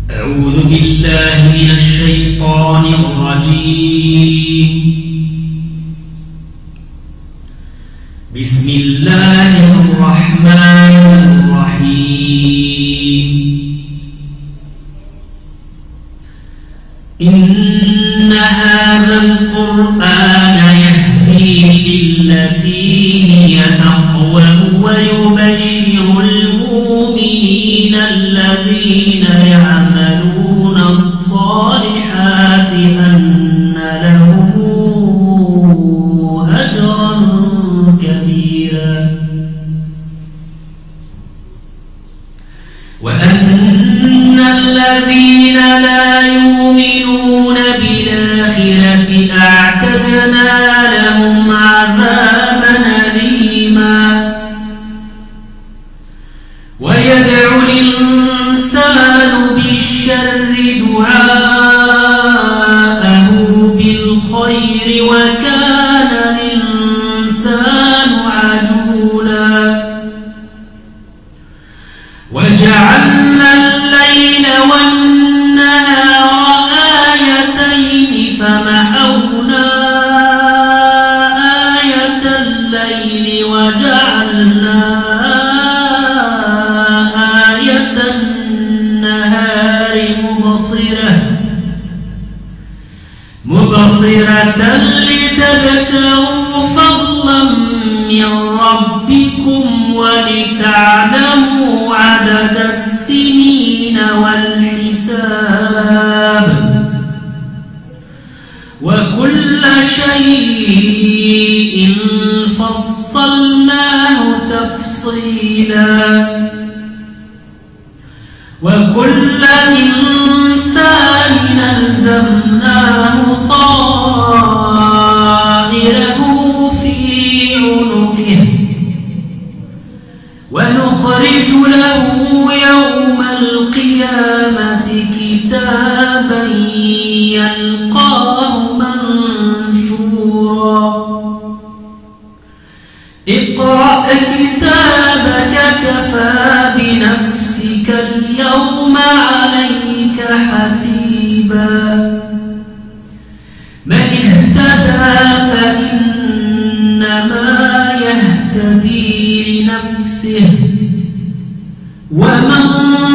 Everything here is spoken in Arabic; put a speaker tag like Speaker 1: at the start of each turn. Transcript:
Speaker 1: أعوذ بالله من الشيطان الرجيم. بسم الله الرحمن الرحيم. إن هذا القرآن يهدي للتي هي أقوم ويبشر المؤمنين الذين يعملون الصالحات أن لهم أجرا كبيرا وأن الذين لا يؤمنون بالآخرة أعتدنا لهم عذابا أليما. ويدعو الإنسان بالشر دعاءه بالخير وكان الإنسان عجولا. وجعلنا الليل والنهار آيتين فمحونا آية الليل وجعلنا آية النهار مبصرة لتبتغوا فضلا من ربكم ولتعلموا عدد السنين والحساب وكل شيء فصلناه تفصيلا. وكل إنسان ألزمناه طائره في عنقه ونخرج له يوم القيامة كتابا يلقاه منشورا. اقرأ كتابك كفى بنفسك اليوم عليك حسيبا. من اهتدى فإنما يهتدي لنفسه ومن